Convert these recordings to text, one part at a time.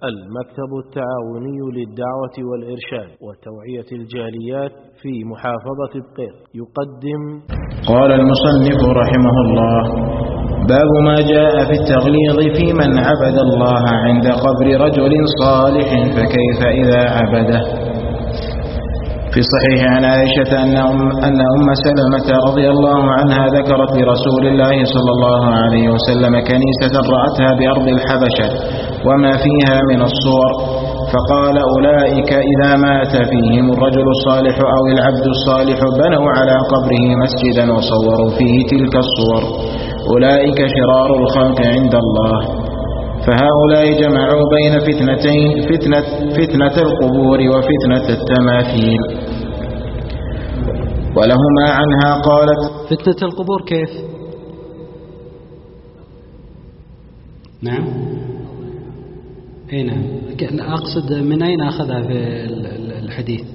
المكتب التعاوني للدعوة والإرشاد وتوعية الجاليات في محافظة بقير يقدم. قال المصنف رحمه الله: باب ما جاء في التغليظ في من عبد الله عند قبر رجل صالح فكيف إذا عبده. في صحيح عن عائشة أن أم سلمة رضي الله عنها ذكرت لرسول الله صلى الله عليه وسلم كنيسة رأتها بأرض الحبشة وما فيها من الصور، فقال: أولئك إذا مات فيهم الرجل الصالح أو العبد الصالح بنوا على قبره مسجدا وصوروا فيه تلك الصور، أولئك شرار الخلق عند الله. فهؤلاء جمعوا بين فتنتين، فتنة القبور وفتنة التماثيل. ولهما عنها قالت: فتنة القبور كيف؟ نعم، أي نعم، أقصد من أين أخذها في الحديث؟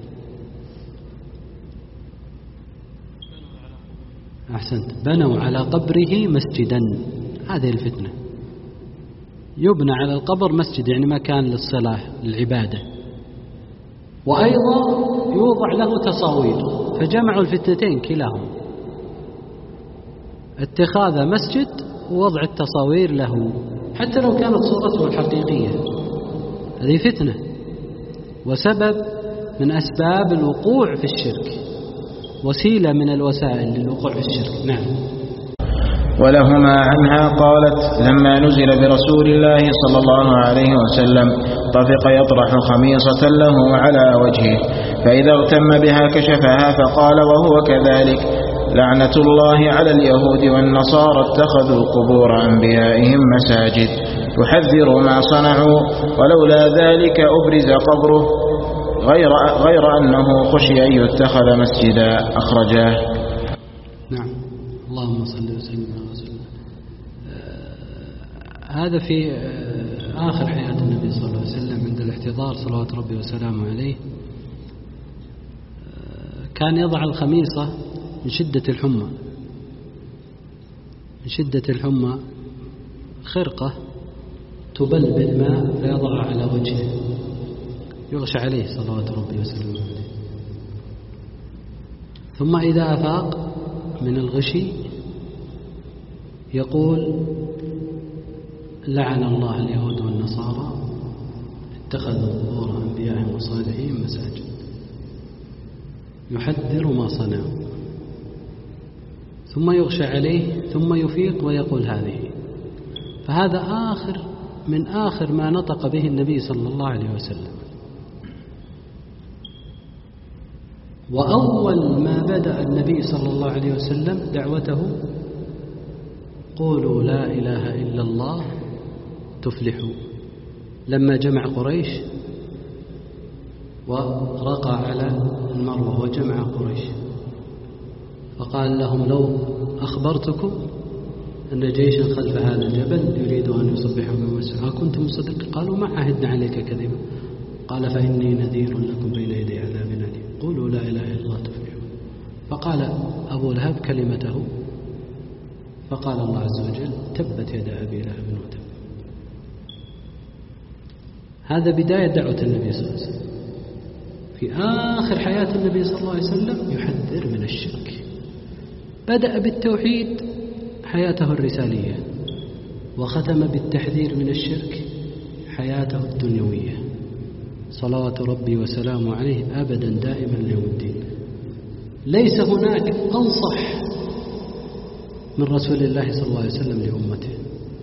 أحسنت، بنوا على قبره مسجدا، هذه الفتنة. يبنى على القبر مسجد يعني مكان للصلاة للعبادة، وأيضا يوضع له تصاوير، فجمعوا الفتنتين كلاهم، اتخاذ مسجد ووضع التصاوير له حتى لو كانت صورته الحقيقية. هذه فتنة وسبب من أسباب الوقوع في الشرك، وسيلة من الوسائل للوقوع في الشرك. نعم. ولهما عنها قالت: لما نزل برسول الله صلى الله عليه وسلم طفق يطرح خميصة له على وجهه، فإذا اغتم بها كشفها، فقال وهو كذلك: لعنة الله على اليهود والنصارى اتخذوا قبور أنبيائهم مساجد، يحذر ما صنعوا، ولولا ذلك أبرز قبره، غير أنه خشي أن يتخذ مسجدا. أخرجاه. نعم. اللهم صل وسلم على رسول الله. هذا في آخر حياة النبي صلى الله عليه وسلم عند الاحتضار صلوات ربي وسلامه عليه، كان يضع الخميصة من شدة الحمى، من شدة الحمى خرقة تبل بالماء فيضعها على وجهه يغشى عليه صلوات ربي وسلامه عليه، ثم إذا أفاق من الغشي يقول: لعن الله اليهود والنصارى اتخذوا قبور أنبيائهم وصالحين مساجد، يحذر ما صنعوا، ثم يغشى عليه ثم يفيق ويقول هذه. فهذا من آخر ما نطق به النبي صلى الله عليه وسلم. وأول ما بدأ النبي صلى الله عليه وسلم دعوته: قولوا لا إله إلا الله تفلحوا. لما جمع قريش ورقى على المروة وجمع قريش، فقال لهم: لو أخبرتكم أن جيشا خلف هذا الجبل يريد أن يصبحوا بمسجد أكنتم مصدقين؟ قالوا: ما عهدنا عليك كذبا. قال: فإني نذير لكم بين يدي عذاب أليم، قولوا لا إله إلا الله تفلحوا. فقال أبو لهب كلمته، فقال الله عز وجل: تبت يد أبي لهب وتب. هذا بداية دعوة النبي صلى الله عليه وسلم. في آخر حياة النبي صلى الله عليه وسلم يحذر من الشرك. بدأ بالتوحيد حياته الرسالية، وختم بالتحذير من الشرك حياته الدنيوية صلوات ربي وسلامه عليه أبدا دائما ليوم الدين. ليس هناك أنصح من رسول الله صلى الله عليه وسلم لأمته.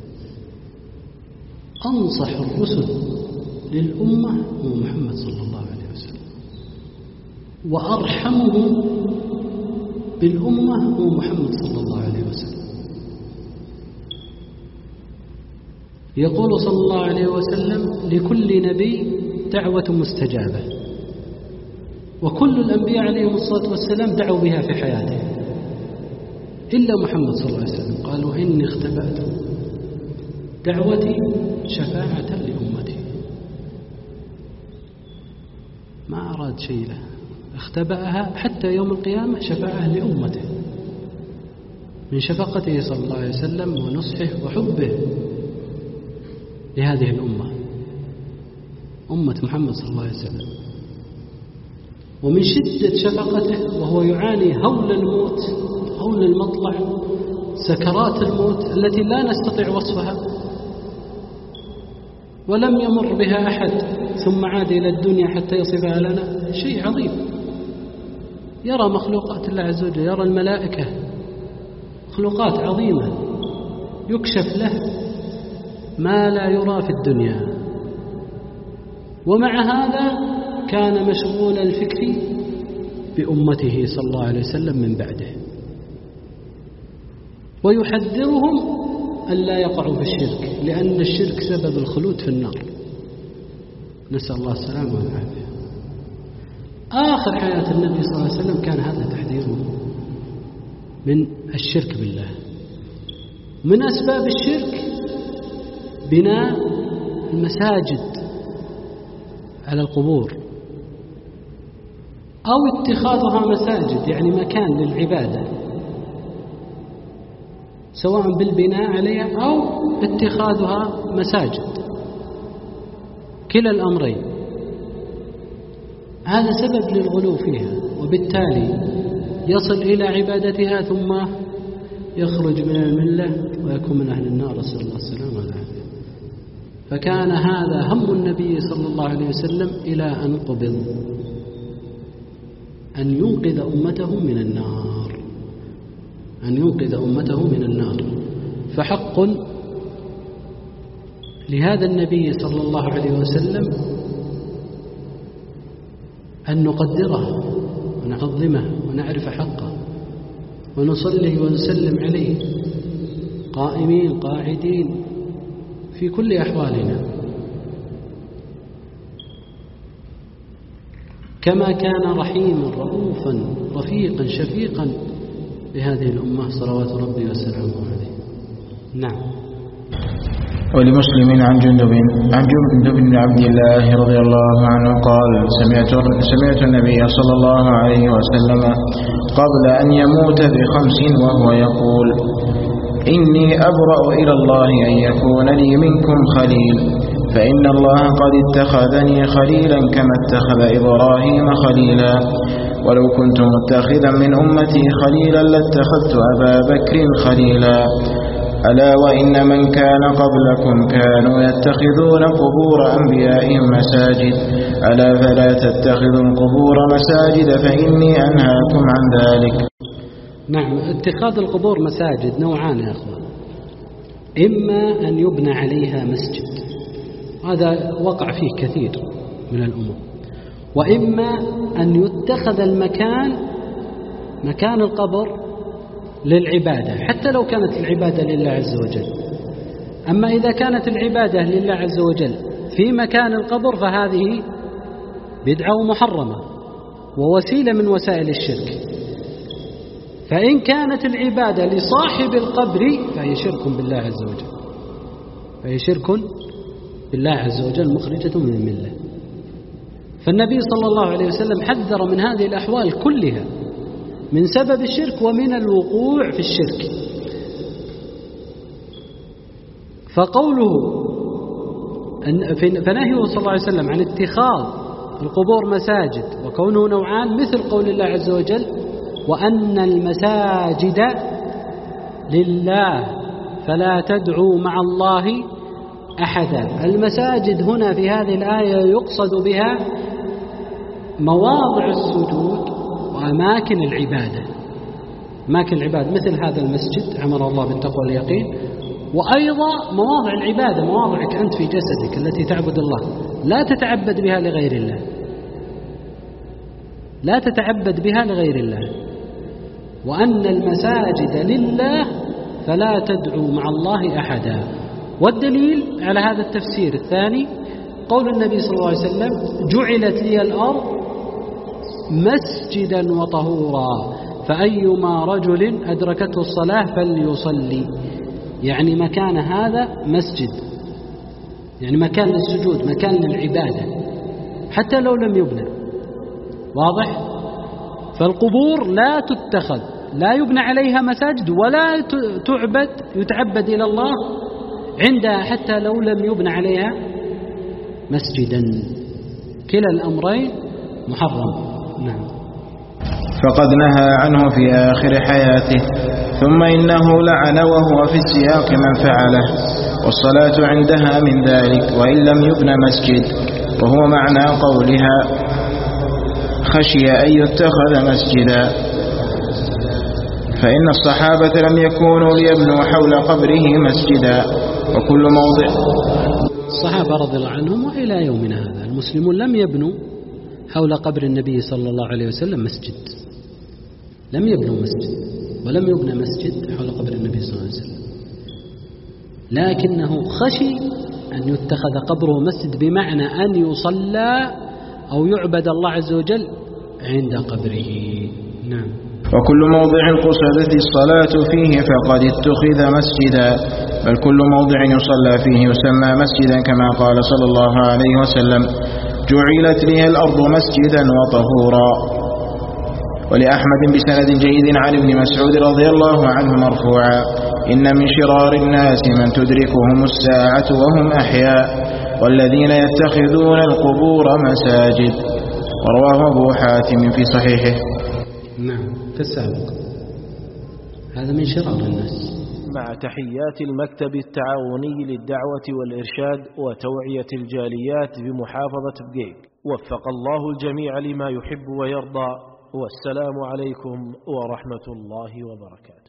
أنصح الرسل للأمة هو محمد صلى الله عليه وسلم، وأرحمهم بالأمة هو محمد صلى الله عليه وسلم. يقول صلى الله عليه وسلم: لكل نبي دعوة مستجابة، وكل الأنبياء عليهم الصلاة والسلام دعوا بها في حياته إلا محمد صلى الله عليه وسلم. قالوا: إني اختبأت دعوتي شفاعة لأمتي. ما أراد شيء له، اختبأها حتى يوم القيامة شفاعة لأمته، من شفقته صلى الله عليه وسلم ونصحه وحبه لهذه الأمة. أمة محمد صلى الله عليه وسلم، ومن شدة شفقته وهو يعاني هول الموت، هول المطلع، سكرات الموت التي لا نستطيع وصفها ولم يمر بها أحد ثم عاد إلى الدنيا حتى يصفها لنا، شيء عظيم. يرى مخلوقات الله عز وجل، يرى الملائكة، مخلوقات عظيمة يكشف له ما لا يرى في الدنيا، ومع هذا كان مشغول الفكر بأمته صلى الله عليه وسلم من بعده، ويحذرهم ألا يقعوا في الشرك، لأن الشرك سبب الخلود في النار، نسأل الله السلامة والعافية. آخر حياة النبي صلى الله عليه وسلم كان هذا تحذيره من الشرك بالله. من أسباب الشرك بناء المساجد على القبور أو اتخاذها مساجد، يعني مكان للعبادة، سواء بالبناء عليها أو اتخاذها مساجد، كلا الأمرين هذا سبب للغلو فيها، وبالتالي يصل إلى عبادتها ثم يخرج من الملة ويكون من أهل النار، نسأل الله السلامة والعافية. فكان هذا هم النبي صلى الله عليه وسلم إلى أن قبض، أن ينقذ أمته من النار، أن ينقذ أمته من النار. فحق لهذا النبي صلى الله عليه وسلم أن نقدره ونعظمه ونعرف حقه ونصلي ونسلم عليه قائمين قاعدين في كل أحوالنا، كما كان رحيما رؤوفا رفيقا شفيقا بهذه الأمة صلوات ربي وسلامه عليه. نعم. ولمسلم عن جندب بن عبد الله رضي الله عنه قال: سمعت النبي صلى الله عليه وسلم قبل أن يموت ب5 وهو يقول: إني أبرأ إلى الله أن يكون لي منكم خليل، فإن الله قد اتخذني خليلا كما اتخذ إبراهيم خليلا، ولو كنت متخذا من أمتي خليلا لاتخذت أبا بكر خليلا. ألا وإن من كان قبلكم كانوا يتخذون قبور أنبيائهم مساجد، ألا فلا تتخذوا القبور مساجد فإني أنهاكم عن ذلك. نعم، اتخاذ القبور مساجد نوعان يا أخوان، إما أن يبنى عليها مسجد، هذا وقع فيه كثير من الأمور، وإما أن يتخذ المكان مكان القبر للعبادة، حتى لو كانت العبادة لله عز وجل. أما إذا كانت العبادة لله عز وجل في مكان القبر فهذه بدعة محرمة ووسيلة من وسائل الشرك. فإن كانت العبادة لصاحب القبر فهي شرك بالله عز وجل، فهي شرك بالله عز وجل مخرجة من الملة. فالنبي صلى الله عليه وسلم حذر من هذه الأحوال كلها، من سبب الشرك ومن الوقوع في الشرك. فقوله فنهيه صلى الله عليه وسلم عن اتخاذ القبور مساجد وكونه نوعان، مثل قول الله عز وجل: وأن المساجد لله فلا تدعوا مع الله أحدا. المساجد هنا في هذه الآية يقصد بها مواضع السجود وأماكن العبادة، أماكن العبادة مثل هذا المسجد أمر الله بالتقوى واليقين، وأيضا مواضع العبادة، مواضعك أنت في جسدك التي تعبد الله، لا تتعبد بها لغير الله، لا تتعبد بها لغير الله. وأن المساجد لله فلا تدعوا مع الله أحدا. والدليل على هذا التفسير الثاني قول النبي صلى الله عليه وسلم: جعلت لي الأرض مسجدا وطهورا فأيما رجل أدركته الصلاة فليصلي. يعني مكان هذا مسجد، يعني مكان للسجود، مكان للعبادة حتى لو لم يبنى. واضح؟ فالقبور لا تتخذ، لا يبنى عليها مساجد ولا يتعبد إلى الله عندها حتى لو لم يبنى عليها مسجدا. كلا الأمرين محرم. نعم. فقد نهى عنه في آخر حياته، ثم إنه لعن وهو في السياق من فعله، والصلاة عندها من ذلك وإن لم يبن مسجد، وهو معنى قولها خشي أن يتخذ مسجدا، فإن الصحابة لم يكونوا ليبنوا حول قبره مسجدا. وكل موضع الصحابة رضي الله عنهم وإلى يومنا هذا المسلمون لم يبنوا حول قبر النبي صلى الله عليه وسلم مسجد، لم يبنوا مسجد ولم يبنى مسجد حول قبر النبي صلى الله عليه وسلم، لكنه خشي أن يتخذ قبره مسجد بمعنى أن يصلى أو يعبد الله عز وجل عند قبره. نعم. وكل موضع قصدت الصلاة فيه فقد اتخذ مسجدا، بل كل موضع يصلى فيه يسمى مسجدا، كما قال صلى الله عليه وسلم جعلت لي الأرض مسجدا وطهورا. ولأحمد بسند جيد عن ابن مسعود رضي الله عنه مرفوعا إن من شرار الناس من تدركهم الساعة وهم أحياء، والذين يتخذون القبور مساجد. ورواه أبو حاتم في صحيحه. نعم في السابق. هذا من شرار الناس. مع تحيات المكتب التعاوني للدعوة والإرشاد وتوعية الجاليات بمحافظة بقيق، وفق الله الجميع لما يحب ويرضى، والسلام عليكم ورحمة الله وبركاته.